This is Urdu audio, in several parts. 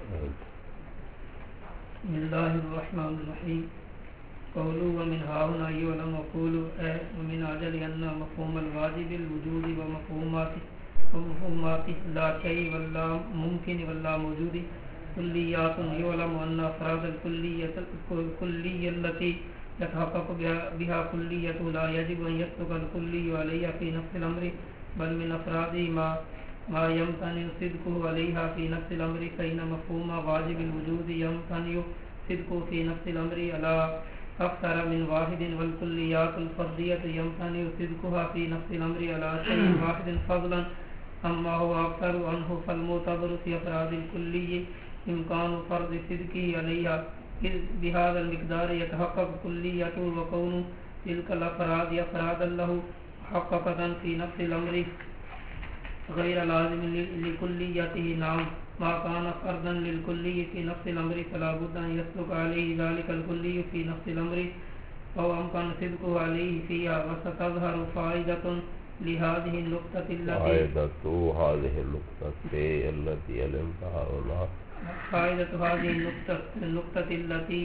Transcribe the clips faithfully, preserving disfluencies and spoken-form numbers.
بسم اللہ الرحمن الرحیم قولوا ومن هاهنا يعلم وقولوا ومن أجل أن مفهوم الواجب الوجود ومفهوماته ومفهوماته لا شيء ولا ممكن ولا موجود كليات يعلم أن أفراد الكلية الكلية التي يتحقق بها كلية لا يجب أن يصدق الكلي عليها في نفس الأمر بل من أفراد ما ما يمتنع صدقه عليها في نفس الأمر فإن مفهوم واجب الوجود يمتنع صدقه في نفس الأمر على أكثر من واحد والكليات الفردية يمتنع صدقها في نفس الأمر على شيء واحد فضلا أما هو أكثر عنه فالمعتبر في أفراد الكلي إمكان فرض صدقه عليها إذ بهذا المقدار يتحقق كليته وكون تلك الأفراد أفرادا له محققة في نفس الأمر غير لازم لكليته نعم ما كان فردا للكلي في نفس الأمر فلا بد أن يصدق عليه ذلك الكلي في نفس الأمر أو أمكن صدقه عليه فيها وستظهر فائدة لهذه النقطة التي فائدة هذه النقطة التي علمتها ولا فائدة هذه النقطة النقطة التي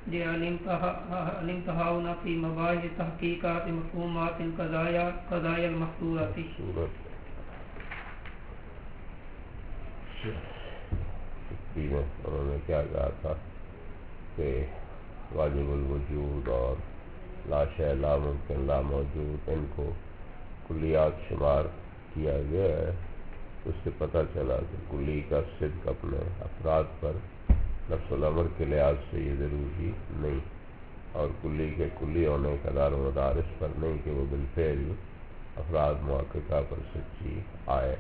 علمتها هنا في مباحث تحقيقات مفهومات القضايا قضايا المحصورة انہوں نے کیا کہا تھا کہ واجب الوجود اور لا شیء لا ممکن لا موجود ان کو کلیات شمار کیا گیا ہے. اس سے پتہ چلا کہ کلی کا صدق اپنے افراد پر نفس الامر کے لحاظ سے یہ ضروری نہیں اور کلی کے کلی ہونے کا دار و مدار اس پر نہیں کہ وہ بالفعل افراد محققہ پر سچی آئے.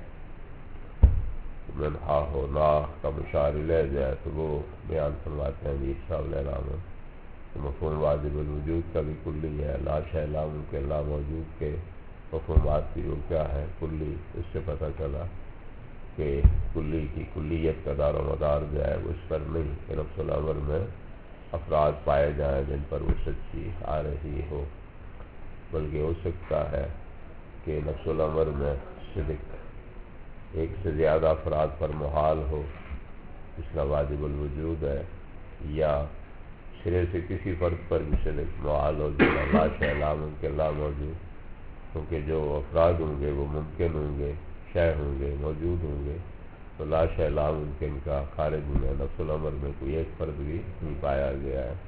من ہا ہو نا کا مشار لے جائے تو وہ بیان فرماتے ہیں امیر صاحب علیہ رحمہ کہ مفہوم واجب الوجود کا بھی کلی ہے. لا شیء لا ممکن لا موجود کے مفہومات کی وہ کیا ہے کلی. اس سے پتہ چلا کہ کلی کی کلیت کا دار و مدار جو ہے وہ اس پر نہیں کہ نفس الامر میں افراد پائے جائیں جن پر وہ سچی آ رہی ہو بلکہ ہو سکتا ہے کہ نفس الامر میں صدق ایک سے زیادہ افراد پر محال ہو اس کا واجب الوجود ہے یا سرے سے کسی فرد پر بھی صدق محال ہو جس کا لا شیء لا ممکن لا موجود کیونکہ جو افراد ہوں گے وہ ممکن ہوں گے شے ہوں گے موجود ہوں گے تو لا شیء لا ممکن کا خارج میں نفس الامر میں کوئی ایک فرد بھی نہیں پایا گیا ہے.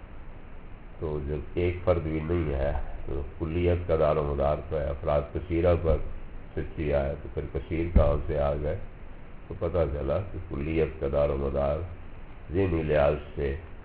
تو جب ایک فرد بھی نہیں ہے تو کلیت کا دار و مدار پہ افراد کثیرہ پر سچی آئے تو پھر کثیر کہاں سے آ گئے تو پتہ چلا کہ کلیت کا دار و مدار ذہنی لحاظ سے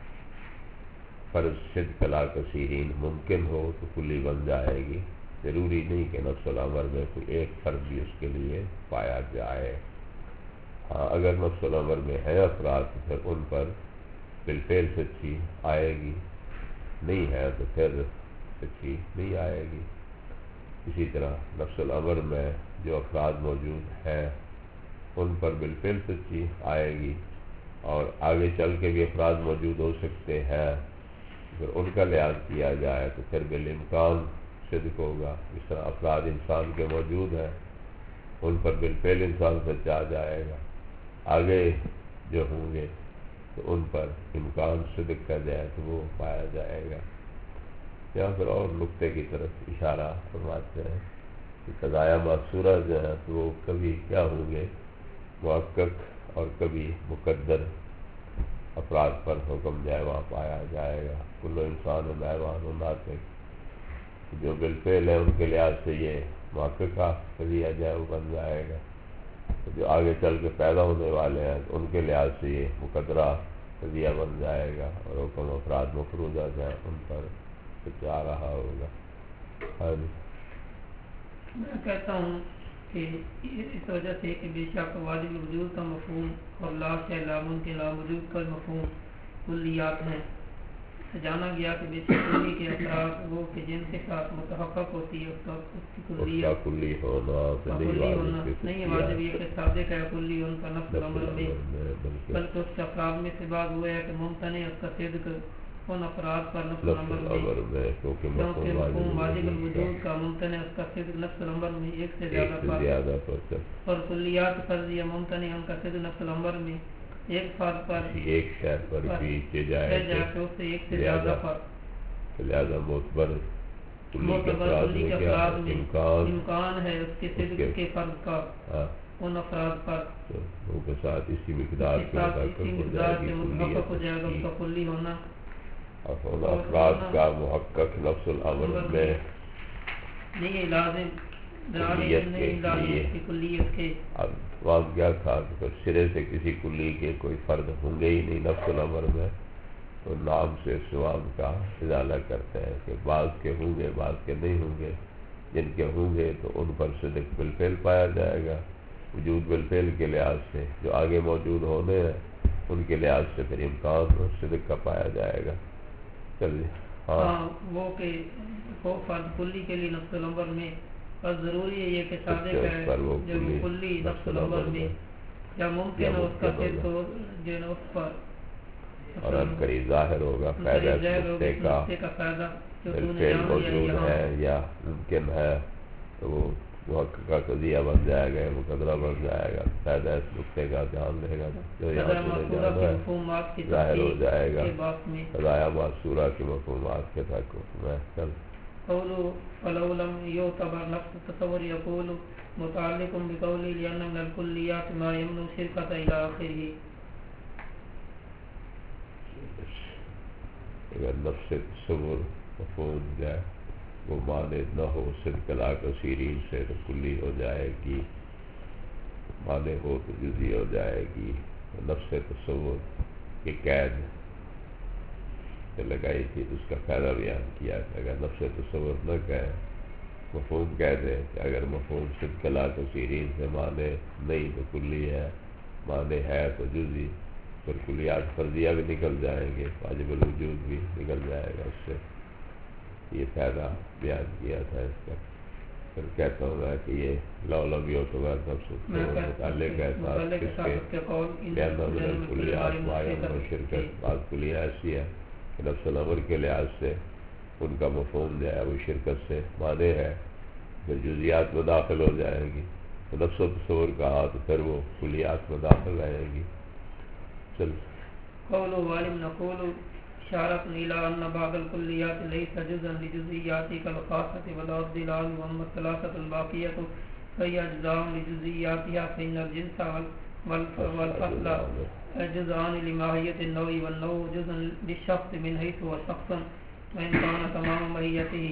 فرض صدق لا کثیرین ممکن ہو تو کلی بن جائے گی. ضروری نہیں کہ نفس الامر میں کوئی ایک فرد بھی اس کے لیے پایا جائے. ہاں اگر نفس الامر میں ہے افراد تو پھر ان پر بالفعل سچی آئے گی نہیں ہے تو پھر سچی نہیں آئے گی. اسی طرح نفس الامر میں جو افراد موجود ہیں ان پر بالفعل سچی آئے گی اور آگے چل کے بھی افراد موجود ہو سکتے ہیں اگر ان کا لحاظ کیا جائے تو پھر بالامکان صدق ہوگا. اس طرح افراد انسان کے موجود ہیں ان پر بالفعل انسان سچا آ جائے گا آگے جو ہوں گے تو ان پر امکان صدق کا جائے تو وہ پایا جائے گا. یہاں پر اور نقطے کی طرف اشارہ فرماتے ہیں کہ قضایا محصورہ جو ہے تو وہ کبھی کیا ہوں گے محقق اور کبھی مقدر افراد پر حکم جائے وہاں پایا جائے گا. کل انسان و حیوان و ناطق جو بالفعل ہے ان کے لحاظ سے یہ محققہ قضیہ جائے وہ بن جائے گا. جو آگے چل کے پیدا ہونے والے ہیں ان کے لحاظ سے یہ مقدرہ قضیہ بن جائے گا اور حکم افراد مفروضہ جائے ان پر آ رہا ہوگا. میں کہتا ہوں کہ اس وجہ سے کہ بے شک واجب الوجود کا مفہوم اور لا شیء لا ممکن لا موجود کا مفہوم کلیات ہیں. جانا گیا کہ بے شک کلی کے افراد وہ کہ جن کے ساتھ متحقق ہوتی ہے اس کا اس کی کلیات کلی ہونا نہیں ہے واجب یہ کہ صادق ہے کلی ان کا نفس الامر میں بلکہ اس کے افراد میں سے بعد وہ ہے کہ ممتنع اس کا صدق ان افراد پر نفس الامر میں کیونکہ مفہوم واجب الوجود کا ممتنع اس کا صدق نفس الامر میں ایک سے زیادہ پر اور کلیات فرضیہ ممتنع ان کا صدق نفس الامر میں ایک فرد پر ایک شے پر کھینچے جائے تو اس سے ایک سے زیادہ پر لہذا معتبر کلی کے معتبر افراد کلی میں کے کیا افراد میں امکان امکان ہے اس کے صدق کے فرد کا ان افراد پر تو ان کے ساتھ اسی مقدار کے کے ساتھ متحقق اسی ہو مقدار جائے سے گی متحقق ہو کلیت جائے گا اس کا کی، کلی ہونا اور ان افراد کا محقق نفس الامر میں نہیں ہے لازم کلیت کے نہیں لازم لیے. اس کی کلیت کے. اب وہاں کیا تھا کہ سرے سے کسی کلی کے کوئی فرد ہوں گے ہی نہیں نفس الامر میں، تو نام سے سواب کا ازالہ کرتے ہیں کہ بعض کے ہوں گے بعض کے نہیں ہوں گے. جن کے ہوں گے تو ان پر صدق بالفعل پایا جائے گا، وجود بالفعل کے لحاظ سے جو آگے موجود ہونے ہیں ان کے لحاظ سے پھر امکان اور صدق کا پایا جائے گا. چلیے ہاں ہاں وہ کہ وہ فرد کلی کے لیے نفس الامر میں اور ضروری ہے یہ کہ صادق ہے جو کلی نفس الامر میں یا ممکن ہے اس کا صرف تو جو ہے اس پر اور اب قریب ظاہر ہوگا فائدہ اس نقطے کا بالفعل موجود ہے یا ممکن ہے تو وہ محقق کا قضیہ بن جائے گا، مقدرہ بن جائے گا. فائدہ اس نقطے کا دھیان رہے گا جو یہاں سنے جانا ہے ظاہر ہو جائے گا قضایا معصورہ کی مفہومات کے تحقق میں. چل قولوا فلو لم يعتبر نفس التصور يقول متعلق بقوله لأن من الكليات ما يمنع شركة إلى آخره. اگر نفس تصور مفہوم جائے وہ مانے نہ ہو صدق لا کثیرین سے تو کلی ہو جائے گی، مانے ہو تو جزی ہو جائے گی. نفس تصور کی قید لگائی تھی اس کا فائدہ بیان کیا کہ اگر نفس تصور نہ کہے مفہوم کہہ دے کہ اگر مفہوم صدق لا کثیرین سے مانے نہیں تو کلی ہے، مانے ہے تو جزی، پھر کلیات فرضیہ بھی نکل جائیں گے، واجب الوجود بھی نکل جائے گا. اس سے یہ فائدہ بیان کیا تھا اس کا. پھر کہتا ہوں میں کہ یہ لولا بھی ہو تو نفس متعلق ہے ساتھ کس کے لہذا من الکلیات معین و شرکت. بعض کلیہ ایسی ہے کہ نفس الامر کے لحاظ سے ان کا مفہوم جو ہے وہ شرکت سے مانے ہے، پھر جزیات میں داخل ہو جائے گی تو نفس و تصور کہا تو پھر وہ کلیات میں داخل رہے گی. چل قولوا والم نقول اشارت الى ان بعض الكليات ليس جزءا لجزئيات كالخاصة والابدلال واما الثلاثة الباقية فهي اجزاء لجزئياتها فإن الجنس والفصل جزءان لماهية النوع والنوع جزء للشخص من حيث هو شخصا وإن كان تمام ماهيته.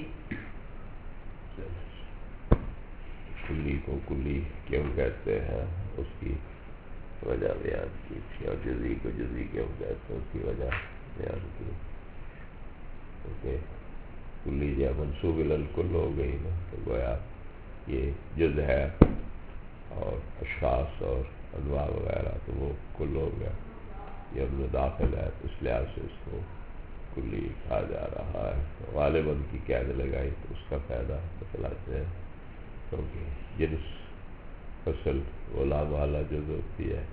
کلی کو کلی کیوں کہتے ہیں اس کی وجہ بیان کی تھی، اور جزی کو جزی کیوں کہتے ہیں اس کی وجہ بیان کی. کیونکہ کلی جب منصوب الکل ہو گئی نا تو گویا یہ جز ہے اور اشخاص اور انواع وغیرہ تو وہ کل ہو گیا، یہ ان میں داخل ہے تو اس لحاظ سے اس کو کلی کہا جا رہا ہے. غالباً کی قید لگائی تو اس کا فائدہ بتلاتے ہیں کیونکہ جنس فصل غلام والا جز ہوتی ہے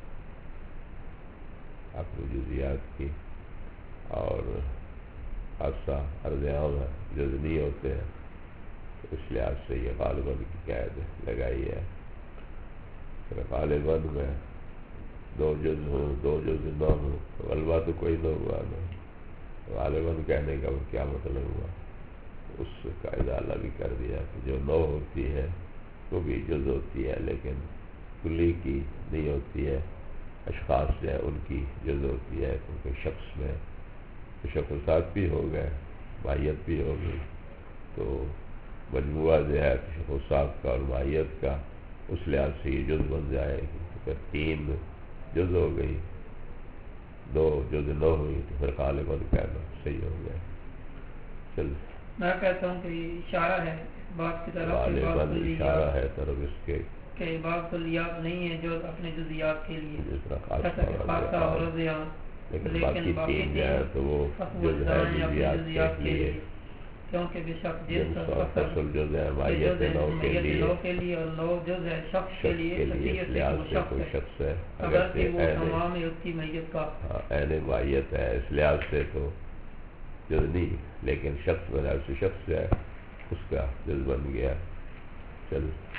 اپنی جزیات کی، اور حادثہ عرض عام ہے جز نہیں ہوتے ہیں تو اس لحاظ سے یہ غالباً کی قید لگائی ہے. پھر غالباً میں دو جز ہوں دو جز نہ ہوں تو غلبہ تو کوئی نہ ہوا نا، غالباً کہنے کا وہ کیا مطلب ہوا، اس کا ازالہ بھی کر دیا کہ جو نو ہوتی ہے وہ بھی جز ہوتی ہے لیکن کلی کی نہیں ہوتی ہے. اشخاص جو ہے ان کی جز ہوتی ہے کیونکہ شخص میں تشخصات بھی ہو گئے، ماہیت بھی ہو گئی، تو مجموعہ جو ہے تشخصات کا اور ماہیت کا اس لحاظ سے یہ جز بن جائے گی. تو پھر تین جز ہو گئی، دو جز نو ہوئی تو پھر غالباً کہنا صحیح ہو گیا. چل میں کہتا ہوں کہ یہ اشارہ ہے اس بات کی طرف غالباً اشارہ ہے طرف اس کے کہ بعض کلیات نہیں ہیں جو اپنے جزیات کے لیے جس طرح خاصہ اور رضیان، لیکن باقی تین جو ہے تو وہ جز ہے جزیات کے لیے، کیونکہ بے شک جنس اور فصل جز ہے ماہیت نو کے لیے اور نو جز ہے شخص کے لیے، اس لحاظ سے کوئی شخص ہے اگر کہ وہ تمام ہے اس کی ماہیت کا عین ماہیت ہے اس لحاظ سے تو جز نہیں، لیکن شخص بنا سے شخص ہے اس کا جز بن گیا. چل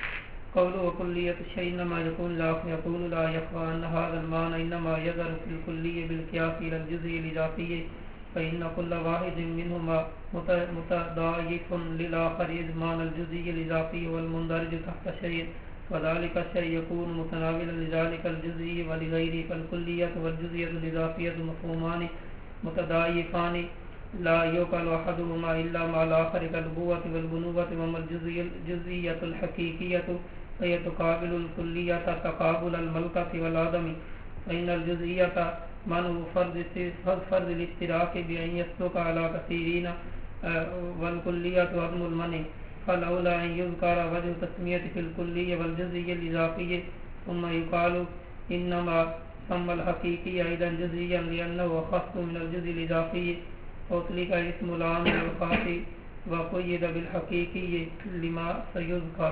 قوله وكلية الشيء إنما يكون لا يقول لا يخفى أن هذا المعنى إنما يظهر في الكلية بالقياس إلى الجزء الإضافي فإن كل واحد منهما متضاعف للآخر إذ معنى الجزء الإضافي والمندرج تحت شيء وذلك الشيء يكون متناولا لذلك الجزء ولغيره فالكلية والجزئية الإضافية مفهومان متضاعفان لا يوكل أحدهما إلا مع الآخر كالنبوة والبنوة وما الجزئية الحقيقية فهي تقابل الكلية تقابل الملكة والآدم فإن الجزئية منع فرض فرض الاشتراك بأن يسلك على كثيرين والكلية عدم المنع فالأولى أن يذكر وجه تسمية في الكلية والجزئية الإضافية ثم يقال إنما سمى الحقيقي أيضا جزئيا لأنه أخص من الجزء الإضافي أطلق اسم العام الخاص وقيد بالحقيقي لما سيذكر.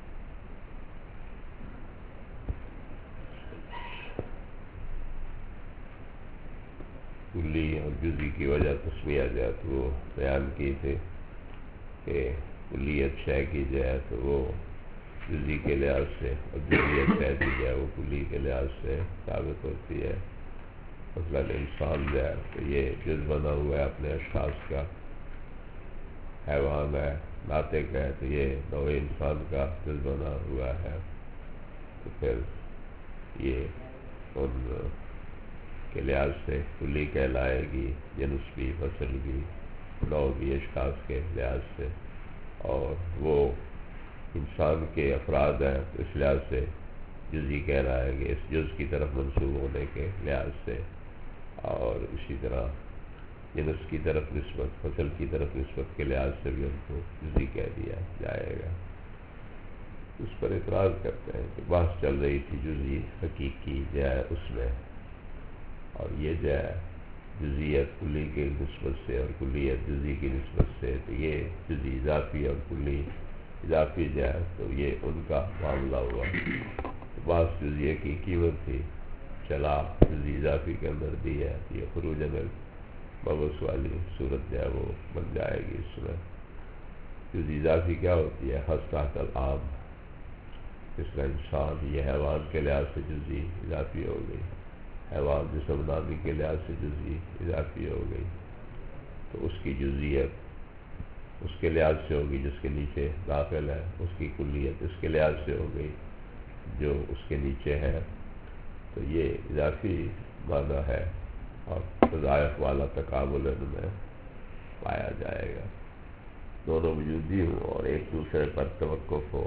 کلی اور جزئی کی وجہ تسمیہ جائے تو وہ بیان کی تھے کہ کلیت شے کی جائے تو وہ جزئی کے لحاظ سے اور جزئیت شے کی جائے وہ کلی کے لحاظ سے ثابت ہوتی ہے. مثلاً انسان جو ہے تو یہ جز بنا ہوا ہے اپنے اشخاص کا، حیوان ہے ناطق ہے تو یہ نوع انسان کا جز بنا ہوا ہے، تو پھر یہ ان کے لحاظ سے کلی کہلائے گی، جنس بھی، فصل بھی، نوع بھی اشخاص کے لحاظ سے، اور وہ انسان کے افراد ہیں تو اس لحاظ سے جزئی کہلائے گی، اس جز کی طرف منسوب ہونے کے لحاظ سے، اور اسی طرح جنس کی طرف نسبت، فصل کی طرف نسبت کے لحاظ سے بھی ان کو جزئی کہہ دیا جائے گا. اس پر اعتراض کرتے ہیں کہ بحث چل رہی تھی جزئی حقیقی جو ہے اس میں، اور یہ جو ہے جزئیت کلی کی نسبت سے اور کلیت جزئی کی نسبت سے، تو یہ جزئی اضافی اور کلی اضافی جو ہے تو یہ ان کا معاملہ ہوا. بعض جزئیہ کی قیمت تھی چلا جزئی اضافی کے اندر دی ہے، یہ خروج مبعث والی صورت جو ہے وہ بن جائے گی. اس میں جزئی اضافی کیا ہوتی ہے؟ خاص تحت العام، اس کا انسان یہ حیوان کے لحاظ سے جزئی اضافی ہو گئی، حیوان جسم نامی کے لحاظ سے جزئی اضافی ہو گئی، تو اس کی جزئیت اس کے لحاظ سے ہوگی جس کے نیچے داخل ہے، اس کی کلیت اس کے لحاظ سے ہو گئی جو اس کے نیچے ہے. تو یہ اضافی معنی ہے اور تضاعف والا تقابل ان میں پایا جائے گا. دونوں وجودی ہو اور ایک دوسرے پر توقف ہو،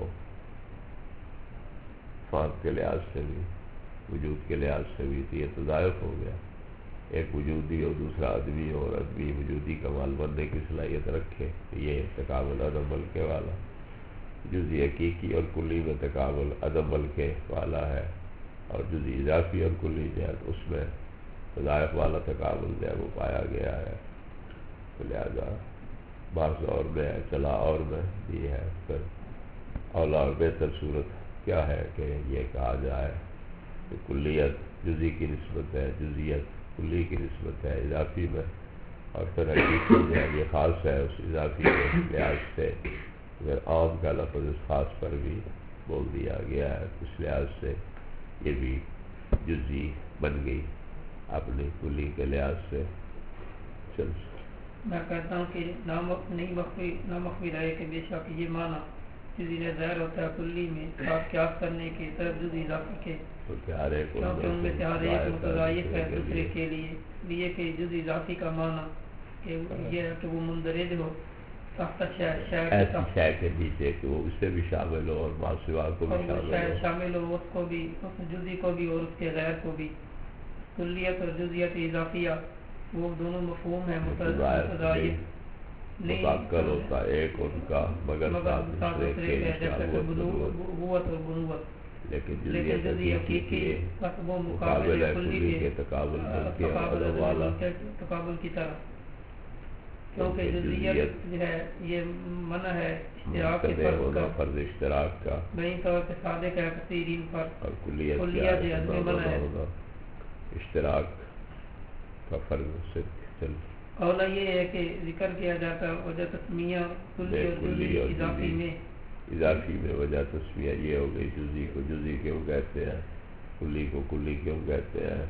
فاند کے لحاظ سے بھی وجود کے لحاظ سے بھی، تو یہ تضاعف ہو گیا. ایک وجودی اور دوسرا ادبی ہو اور ادبی وجودی کا مال بننے کی صلاحیت رکھے، یہ تقابل عدم ملکے والا. جزئی حقیقی اور کلی میں تقابل عدم ملکے والا ہے، اور جزئی اضافی اور کلی جو ہے اس میں تضاعف والا تقابل جو ہے وہ پایا گیا ہے. تو لہذا بعض اور میں ہے، چلا اور میں بھی ہے. پھر اولا اور بہتر صورت کیا ہے کہ یہ کہا جائے کہ کلیت جزئی کی نسبت ہے، جزئیت کلی کی نسبت ہے اضافی میں، اور پھر حقیقی جو ہے یہ خاص ہے اس اضافی کے لحاظ سے. اگر عام کا لفظ اس خاص پر بھی بول دیا گیا ہے، اس لحاظ سے یہ بھی جزئی بن گئی اپنی کلی کے لحاظ سے. چل میں کہتا ہوں کہ نہیں مخفی نہ مخفی رہے کہ بے شک یہ معنی جزئی ظاہر ہوتا ہے کلی میں خاص قیاس کرنے کی طرف جزئی اضافی کے، کیونکہ ان میں سے ہر ایک متضاعف ہے دوسرے کے لیے، لیے کہ جزئی اضافی کا معنی کہ یہ ہے کہ وہ مندرج ہو تحت شے کے نیچے، کہ وہ اس سے بھی شامل ہو اور ماسوا کو بھی شامل ہو، اس کو بھی، اس جزئی کو بھی اور اس کے غیر کو بھی. کلیت اور جزئیت اضافیہ وہ دونوں مفہوم ہیں متضاعف متعقل ہوتا ایک ان کا مگر دوسرے کے نبوت اور بنوت، لیکن جزئی حقیقی وہ مقابل ہے کلی کے تقابل تقابل کی طرح، کیونکہ جزئیت جو ہے یہ منع ہے اشتراک کے فرض اشتراک کا، نہیں طور پہ صادق ہے کثیرین پر، اور کلیت میں منع ہے اشتراک کا فرض سے. چل اولا یہ ہے کہ ذکر کیا جاتا وجہ تسمیہ کلی اور جزئی اضافی میں اضافی میں وجہ تسمیہ یہ ہو گئی، جزئی کو جزئی کیوں کہتے ہیں، کلی کو کلی کیوں کہتے ہیں؟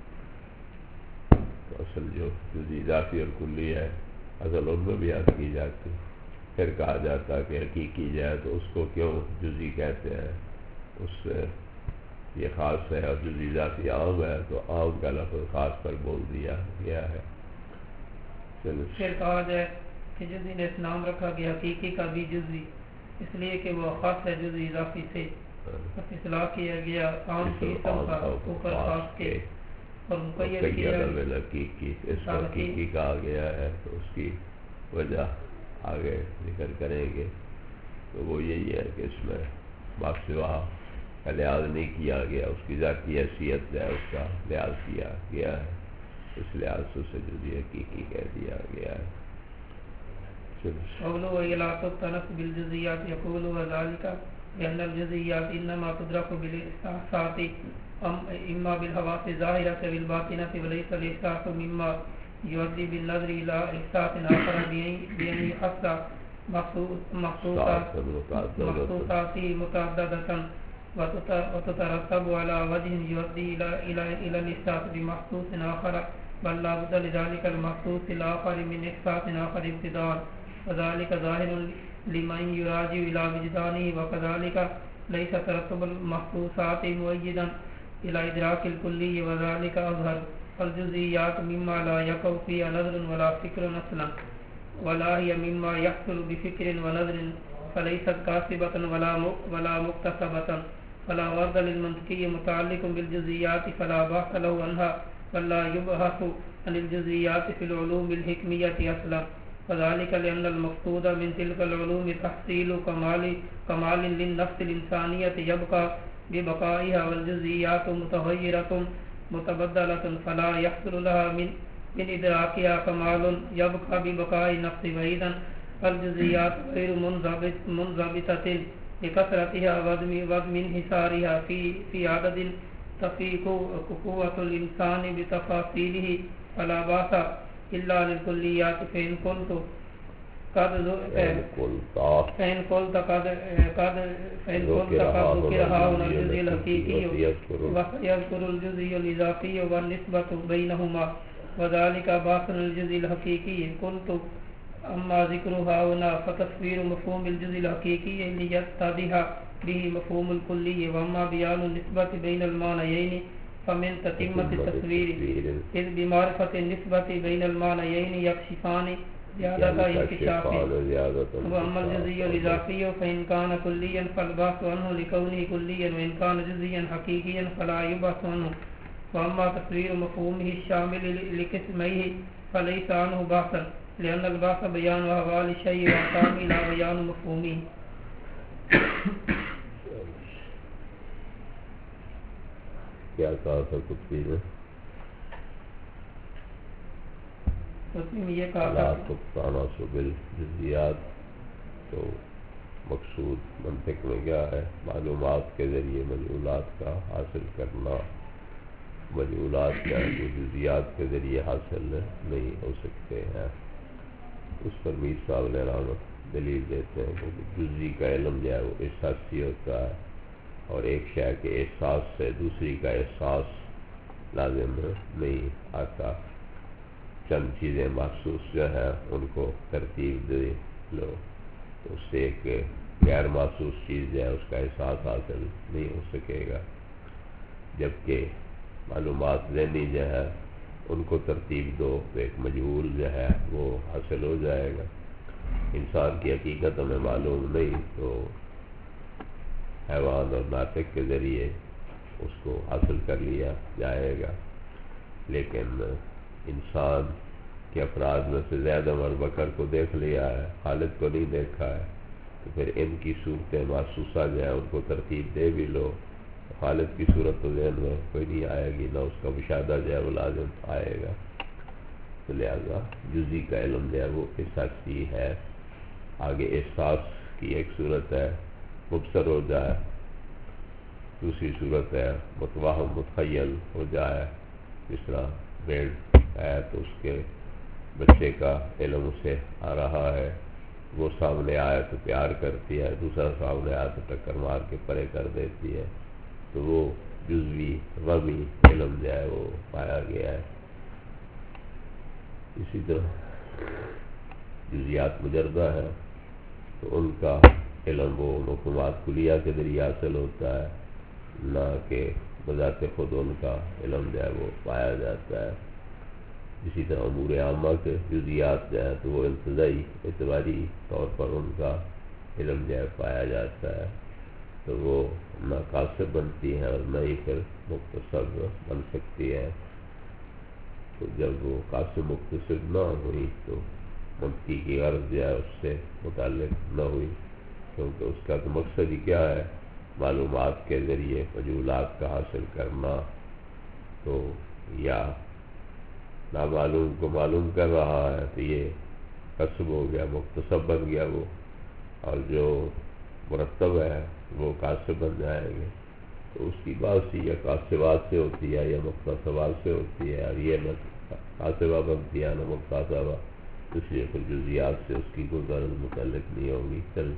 تو اصل جو جزئی اضافی اور کلی ہے اصل ان میں بھی عرض کی جاتی، پھر کہا جاتا کہ حقیقی جائے تو اس کو کیوں جزئی کہتے ہیں، اس سے یہ خاص ہے، اور جزئی اضافی عام ہے تو عام کا لفظ خاص پر بول دیا گیا ہے۔ پھر کہا جائے کہ جزئی نے اس نام رکھا کہ حقیقی کا بھی جزئی، اس لیے کہ وہ خاص ہے جزئی اضافی سے، بس اصلاح کیا گیا عام کی اسم کا اوپر خاص کے، اور مقید کیا حقیقی، اس کو حقیقی کہا گیا ہے تو اس کی وجہ آگے ذکر کریں گے۔ تو وہ یہی ہے کہ اس میں ماسوا کا لحاظ نہیں کیا گیا، اس کی ذاتی حیثیت ہے اس کا لحاظ کیا گیا ہے، اس لحاظ سے اسے جزئی حقیقی کہہ دیا گیا ہے۔ قوله ولا تقتنص بالجزئيات يقول وذلك لأن الجزئيات إنما تدرك بالإحساسات إما بالحواس الظاهرة والباطنة، وليس الإحساس مما يؤدي بالنظر إلى إحساس آخر بأن يحس مخصوصات متعددة وتترتب على وجه يؤدي إلى الإحساس بمخصوص آخر، بل لا بد لذلك المخصوص الآخر من إحساس آخر ابتداء، وذلك ظاهر لمن يراجع إلى وجدانه، وكذلك ليس ترتب المخصوصات مؤيدا إلى إدراك الكلي، وذلك أظهر، فالجزئيات مما لا يقع فيها نظر ولا فكر أصلا، ولا هي مما يحصل بفكر ونظر، فليست كاسبة ولا ولا مكتسبة، فلا ورد للمنطقي متعلق بالجزئيات فلا بحث له عنها، ولا يبحث عن الجزئيات في العلوم الحكمية أصلا، وذلك لأن المقصود من تلك العلوم تحصيل كمال كمال للنفس الإنسانية يبقى ببقائها، والجزئيات متغيرة متبدلة فلا يحصل لها من من إدراكها كمال يبقى ببقاء النفس بعيدا، فالجزئيات غير منضبطة لكثرتها وعدم انحصارها في في عدد تفيق قوة الإنسان بتفاصيله، فلا بأس إلا للكليات، فإن كنت قد فإن قلت قد قد فإن قلت قد ذكرها هنا الجزء الحقيقي وسيذكر الجزء الإضافي والنسبة بينهما، وذلك باطن الجزء الحقيقي. قلت أما ذكرها هنا فتصوير مفهوم الجزء الحقيقي ليتضح به مفهوم الكلي، وأما بيان النسبة بين المعنيين فمن تتمة التصوير، إذ بمعرفة النسبة بين المعنيين يكشفان زيادة انكشاف. وأما الجزئي الإضافي فإن كان كليا فالبحث عنه لكونه كليا، وإن كان جزئيا حقيقيا فلا يبحث عنه. وأما تصوير مفهومه الشامل لقسميه فليس عنه بحثا، لأن البحث بيان أحوال الشيء وأحكامه لا بيان مفهومه. کیا کہا تھا کچھ نے؟ یہ کہا بالجزئیات، تو مقصود منطق میں کیا ہے؟ معلومات کے ذریعے مجہولات کا حاصل کرنا، مجہولات کا جو جزئیات کے ذریعے حاصل نہیں ہو سکتے ہیں، اس پر میر صاحب نے رحمت دلیل دیتے ہیں کہ جزئی کا علم جو ہے وہ احساسی ہوتا ہے، اور ایک شے کے احساس سے دوسری کا احساس لازم نہیں آتا، چند چیزیں محسوس جو ہیں ان کو ترتیب دے لو تو اس سے ایک غیر محسوس چیز جو ہے اس کا احساس حاصل نہیں ہو سکے گا، جبکہ معلومات ذہنی جو ہے ان کو ترتیب دو تو ایک مجہول جو ہے وہ حاصل ہو جائے گا۔ انسان کی حقیقت ہمیں معلوم نہیں تو حیوان اور ناطق کے ذریعے اس کو حاصل کر لیا جائے گا، لیکن انسان کے افراد میں سے زید عمر بکر کو دیکھ لیا ہے، خالد کو نہیں دیکھا ہے، تو پھر ان کی صورتیں محسوسہ جو ہے ان کو ترتیب دے بھی لو، خالد کی صورت تو ذہن میں کوئی نہیں آئے گی، نہ اس کا مشاہدہ جو ہے وہ لازم آئے گا، تو لہذا جزئی کا علم جو ہے وہ احساسی ہے۔ آگے احساس کی ایک صورت ہے مبصر ہو جائے، دوسری صورت ہے متوہم متخیل ہو جائے، جس طرح بیڑ ہے تو اس کے بچے کا علم اسے آ رہا ہے، وہ سامنے آئے تو پیار کرتی ہے، دوسرا سامنے آئے تو ٹکر مار کے پرے کر دیتی ہے، تو وہ جزوی غمی علم جو ہے وہ پایا گیا ہے۔ اسی طرح جزیات مجردہ ہے تو ان کا علم وہ مفہومات کلیہ کے ذریعے حاصل ہوتا ہے، نہ کہ بذات خود ان کا علم جو ہے وہ پایا جاتا ہے۔ اسی طرح امور عامہ کے جزیات جو ہیں تو وہ ابتدائی اعتباری طور پر ان کا علم جو ہے پایا جاتا ہے، تو وہ نہ کاسب بنتی ہیں اور نہ ہی پھر مکتسب بن سکتی ہے۔ تو جب وہ کاسب مکتسب نہ ہوئی تو منطقی کی غرض جو ہے اس سے متعلق نہ ہوئی، کیونکہ اس کا تو مقصد ہی کیا ہے، معلومات کے ذریعے مجہولات کا حاصل کرنا، تو یا نامعلوم کو معلوم کر رہا ہے تو یہ کسب ہو گیا، مکتسب بن گیا وہ، اور جو مرتب ہے وہ کاسب بن جائیں گے۔ تو اس کی بات یا کاسبات سے ہوتی ہے یا مکتسبات سے ہوتی ہے، اور یہ نہ کاسبہ بنتی ہے نہ مکتسبہ، اس لیے پھر جزیات سے اس کی کوئی غرض متعلق نہیں ہوگی۔ چل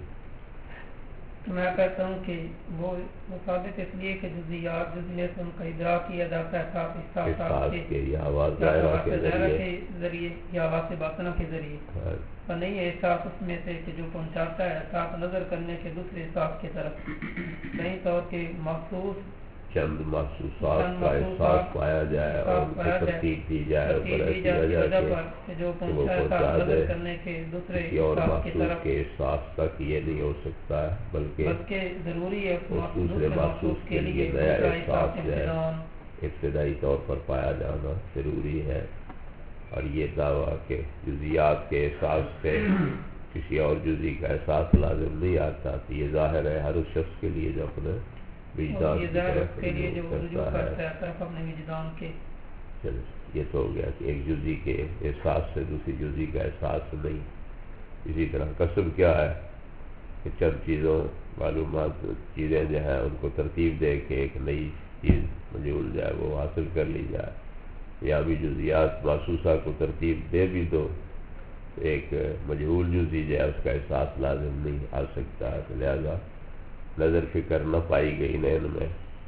میں کہتا ہوں کہ وہ وہ ثابت اس لیے کہ جزیات جس میں سے ان کا ادراک کیا جاتا ہے صاف احساسات کے یا آواز ظاہرہ کے ذریعے یا آواز باطنہ کے ذریعے، اور نہیں ہے احساس اس میں سے کہ جو پہنچاتا ہے احساس نظر کرنے کے دوسرے احساس کی طرف، نہیں طور کے مخصوص چند محسوسات کا احساس پایا جائے اور ان کی ترتیب دی جائے اور ایسی وجہ کہ جو وہ پہنچا نظر کرنے کے دوسرے کسی اور احساس کی محسوس طرف، کے احساس تک یہ نہیں ہو سکتا ہے، بلکہ بلکہ ضروری ہے اس دوسرے محسوس کے لیے نیا احساس جو ہے ابتدائی طور پر پایا جانا ضروری ہے۔ اور یہ دعویٰ کہ جزیات کے احساس سے کسی اور جزی کا احساس لازم نہیں آتا، تو یہ ظاہر ہے ہر اس شخص کے لیے جو اپنے وجدان کی طرف رجوع کرتا ہے طرف اپنے وجدان کے۔ چل یہ تو ہو گیا کہ ایک جزی کے احساس سے دوسری جزی کا احساس نہیں۔ اسی طرح کسب کیا ہے کہ چند چیزوں معلومات چیزیں جو ہیں ان کو ترتیب دے کے ایک نئی چیز مجہول جائے وہ حاصل کر لی جائے، یا بھی جزیات محسوسہ کو ترتیب دے بھی دو، ایک مجہول جزی جو ہے اس کا احساس لازم نہیں آ سکتا ہے، تو لہذا نظر فکر نہ پائی گئی نین میں۔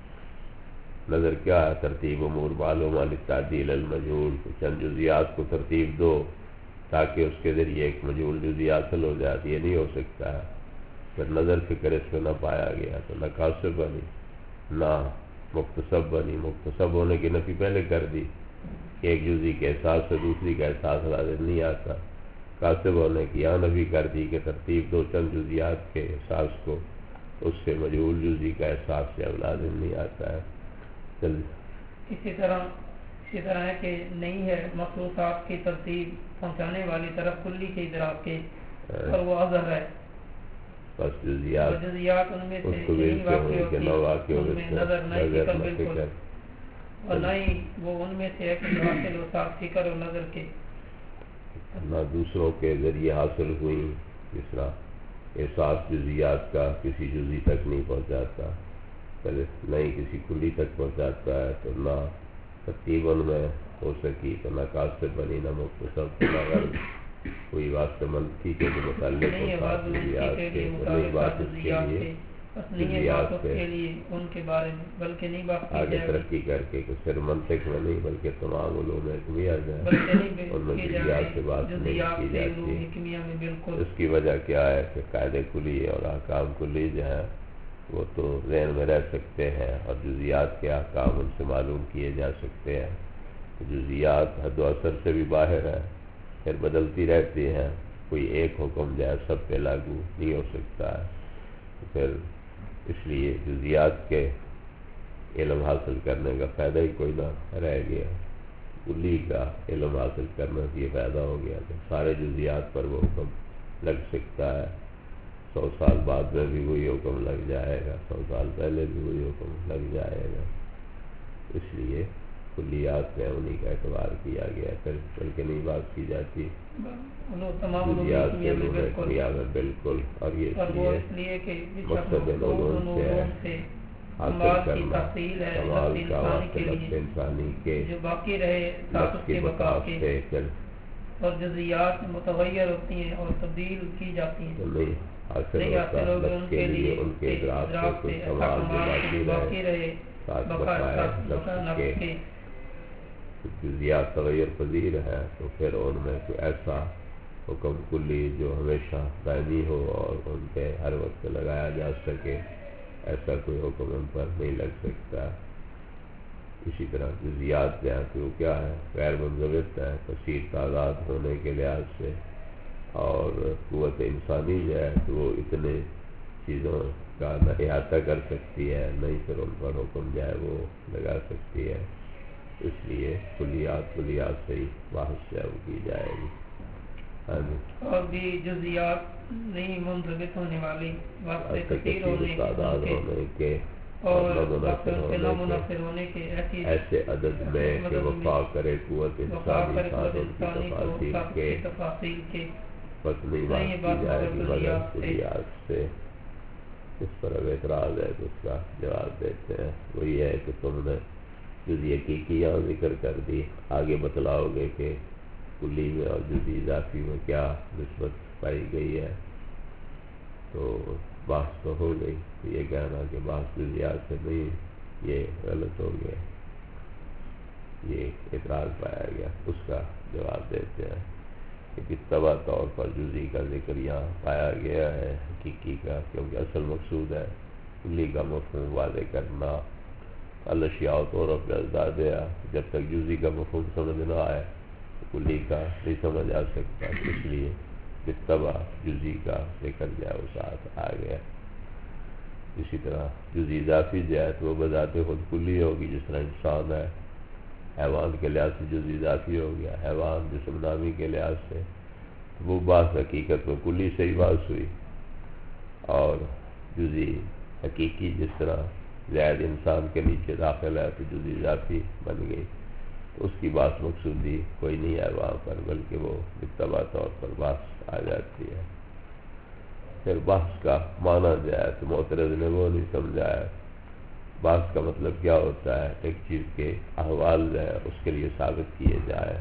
نظر کیا ہے؟ ترتیب امور معلومہ للتعدیل المجہول، چند جزیات کو ترتیب دو تاکہ اس کے ذریعے ایک مجہول جزی حاصل ہو جاتی، یہ نہیں ہو سکتا ہے۔ پھر نظر فکر اس میں نہ پایا گیا تو نہ کاسب بنی نہ مکتسب بنی۔ مکتسب ہونے کی نفی پہلے کر دی کہ ایک جزی کے احساس سے دوسری کا احساس لازم نہیں آتا، کاسب ہونے کی یہاں نفی کر دی کہ ترتیب دو چند جزیات کے احساس کو، اس سے مجہول جزی کا احساس جب لازم نہیں آتا ہے۔ چل اسی طرح اسی طرح ہے کہ نہیں ہے مخصوصات کی ترتیب پہنچانے والی طرف کلی کے ادراک کے، اور وہ اظہر ہے بس جزیات جزیات ان میں سے نہیں واقع ہوتی، ان میں نظر نہ فکر بالکل، اور نہ ہی وہ ان میں سے ہے کہ حاصل ہو صاف فکر اور نظر کے، نہ دوسروں کے ذریعے حاصل ہوئی، جس طرح احساس جزیات کا کسی جزی تک نہیں پہنچاتا، پہلے نہ ہی کسی کلی تک پہنچاتا ہے، تو نہ ترتیب ان میں ہو سکی، تو نہ کاسب بنی نہ مکتسب، نہ غرض کوئی واسطہ منطقی کے جو متعلق ہوتا جزیات کے، نہیں بات اس کے لیے جزیات کے لیے ان کے بارے میں، بلکہ نہیں بات آگے ترقی کر کے کہ صرف منطق میں نہیں بلکہ تمام علوم حکمیہ جو ہے ان میں جزیات سے بات نہیں کی جاتی ہے۔ اس کی وجہ کیا ہے کہ قاعدے کلی اور احکام کلی جو ہیں وہ تو ذہن میں رہ سکتے ہیں، اور جزیات کے احکام ان سے معلوم کیے جا سکتے ہیں۔ جزیات حد و اثر سے بھی باہر ہے، پھر بدلتی رہتی ہیں، کوئی ایک حکم جو ہے سب پہ لاگو نہیں ہو سکتا ہے، پھر اس لیے جزیات کے علم حاصل کرنے کا فائدہ ہی کوئی نہ رہ گیا، کلی کا علم حاصل کرنے سے یہ فائدہ ہو گیا کہ سارے جزیات پر وہ حکم لگ سکتا ہے، سو سال بعد میں بھی وہی حکم لگ جائے گا، سو سال پہلے بھی وہی حکم لگ جائے گا، اس لیے کلیات میں انہی کا اعتبار کیا گیا، پھر بلکہ نہیں بات کی جاتی جزیات کے علوم حکمیہ میں بالکل، اور یہ اس لیے مقصد علوم سے حاصل کرنا کمال کا واسطہ نفس انسانی کے جو باقی رہے نفس کی بقا سے، اور جزیات متغیر ہوتی ہیں اور تبدیل کی جاتی ہیں، نہیں حاصل نہیں ہوتا حاصل ہوگا ان لفظ کے کے لیے لیے ان کے ادراک سے ادراک کوئی سے ایسا کمال جو کمال باقی باقی رہے رہے ساتھ بقا بقائے ساتھ بقا نفس نفس کے کے جزیات تغیر پذیر ہے، تو پھر ان میں کوئی ایسا حکم کلی جو ہمیشہ دائمی ہو اور ان پہ ہر وقت لگایا جا سکے، ایسا کوئی حکم ان پر نہیں لگ سکتا۔ اسی طرح جزیات جو ہے کہ وہ کیا ہے، غیر منضبط ہے کثیر تعداد ہونے کے لحاظ سے، اور قوت انسانی جو ہے تو وہ اتنے چیزوں کا نہ احاطہ کر سکتی ہے، نہیں پھر ان پر حکم جو ہے وہ لگا سکتی ہے، اس لیے کلیات کلیات سے ہی بحث جو ہے وہ کی جائے گی۔ ہاں جی، اور بھی جزیات نہیں منضبط ہونے والی واسطے کثیر کثیر ہونے تعداد کے ہونے کے اور نہ واسطے منحصر ان کے ہونے نہ کے منحصر ہونے کے ایسی ایسے عدد میں کہ مدد وفا کرے قوت وفا انسانی کرے قوت سازوں کی انسانی کو تفاصیل سب کے کی تفاصیل کے پس نہیں نہیں یہ بات کی بات جائے مگر گی مگر کلیات سے۔ کلیات سے۔ اس پر اب اعتراض ہے تو اس کا جواب دیتے ہیں، وہی ہے کہ تم نے جزی حقیقی یہاں ذکر کر دی، آگے بتلاؤ گے کہ کلی میں اور جزی اضافی میں کیا نسبت پائی گئی ہے، تو بحث تو ہو گئی، تو یہ کہنا کہ بحث جزیات سے نہیں یہ غلط ہو گیا، یہ اعتراض پایا گیا، اس کا جواب دیتے ہیں کہ بالطبع طور پر جزی کا ذکر یہاں پایا گیا ہے حقیقی کا، کیونکہ اصل مقصود ہے کلی کا مفہوم واضح کرنا۔ الاشیاء تعرف بأضدادها، جب تک جزی کا مفہوم سمجھ نہ آئے تو کلی کا نہیں سمجھ آ سکتا، اس لیے بالطبع جزی کا ذکر جو ہے وہ ساتھ آ گیا۔ اسی طرح جزی اضافی جو ہے تو وہ بذات خود کلی ہوگی، جس طرح انسان ہے، حیوان کے لحاظ سے جزی اضافی ہو گیا، حیوان جسم نامی کے لحاظ سے وہ بات حقیقت میں کلی سے ہی بات ہوئی، اور جزی حقیقی جس طرح زید انسان کے نیچے داخل ہے تو جزی اضافی بن گئی، تو اس کی بات مقصودی کوئی نہیں ہے وہاں پر، بلکہ وہ بالطبع طور پر بات آ جاتی ہے۔ پھر بحث کا معنی جو ہے تو معترض نے وہ نہیں سمجھایا، بحث کا مطلب کیا ہوتا ہے، ایک چیز کے احوال جو ہے اس کے لیے ثابت کیے جائے،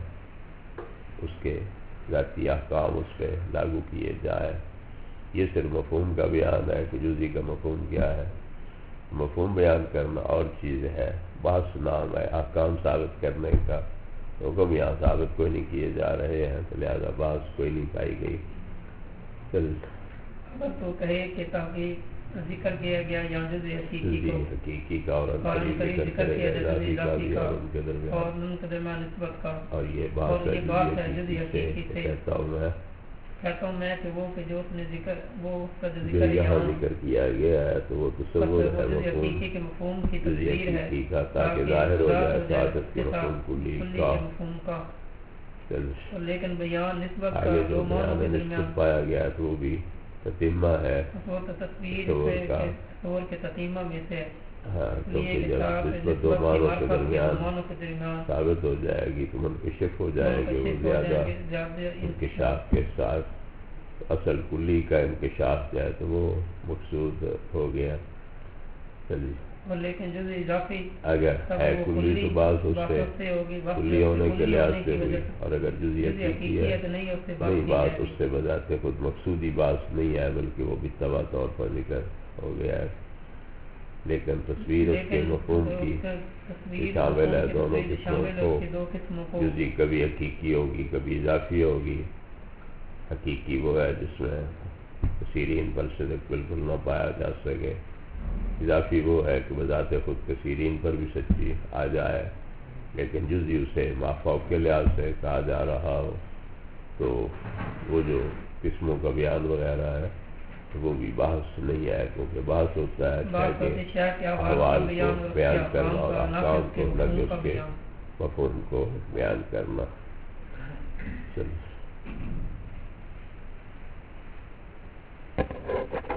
اس کے ذاتی احکام اس پہ لاگو کیے جائے، یہ صرف مفہوم کا بیان ہے کہ جزی کا مفہوم کیا ہے، مفہوم بیان کرنا اور چیز ہے، بحث نام ہے احکام ثابت کرنے کا، حکم یہاں ثابت کوئی نہیں کیے جا رہے ہیں، تو لہذا بحث کوئی نہیں پائی گئی۔ چل اگر تو کہے کہ تاکہ ذکر کیا گیا یہاں جزی حقیقی کو حقیقی کا اور قرآن کریم ذکر کیا جزی اضافی کا اور ان کے درمیان، اور ان کے درمیان نسبت کا، اور یہ اور بات یہ بات ہے جزی ہے حقیقی سے، کہتا ہوں میں کہتا ہوں میں کہ وہ کہ جو اس نے ذکر وہ اس کا جو جو ذکر یہاں یہاں ذکر کیا گیا ہے تو وہ تصور ہے، جزی مفہوم حقیقی کے مفہوم کی جزی تصویر ہے حقیقی کا، تاکہ ظاہر ہو جائے سعادت کے مفہوم کلی کلی کا۔ کے مفہوم کا، چل لیکن بیان نسبت کا آگے جو دو معنوں کے بیان درمیان نسبت پایا گیا تو وہ بھی تتمہ ہے وہ تو تصویر تصور سے کا، تصور کے تتیمہ میں سے ہے، ہاں، اس لیے کیونکہ کہ جب صاحب نسبت دو نسبت کی معنوں کے معرفت کے دو درمیان معنوں کے درمیان ثابت ہو جائے گی تو منکشف ہو جائے گی، وہ منکشف ہو زیادہ جائیں گے، زیادہ انکشاف کے ساتھ اصل کلی کا انکشاف جو ہے تو وہ مقصود ہو گیا۔ چلیے، اور لیکن جزء اضافی اگر تب ہے وہ کلی تو بعض اس سے سے ہوگی، بات کلی ہونے کے لحاظ ہونے سے کی ہوئی، وجہ سے اور اگر جزئی جزء حقیقی ہے تو نہیں اس سے نہیں کی بات جائے اس گی۔ سے بذات خود مقصودی بات نہیں ہے، بلکہ وہ بالطبع طور پر ذکر ہو گیا ہے، لیکن تصویر اس کے لیکن مفہوم اس کی کا تصویر شامل ہے مفہوم کی دونوں تصویر قسموں شامل ہے کو، اس کی دو قسموں کو، جزئی کبھی حقیقی ہوگی کبھی اضافی ہوگی۔ حقیقی وہ ہے جس میں کثیرین پر صدق بالکل نہ پایا جا سکے، اضافی وہ ہے کہ بذات خود کثیرین پر بھی سچی آ جائے لیکن جزئی اسے مافوق کے لحاظ سے کہا جا رہا ہو، تو وہ جو قسموں کا بیان وغیرہ ہے وہ بھی بحث نہیں ہے، کیونکہ بحث ہوتا ہے کہ احوال کو بیان کرنا اور احکام کو نہ کہ اس کے مفہوم کو بیان کرنا۔ چلیے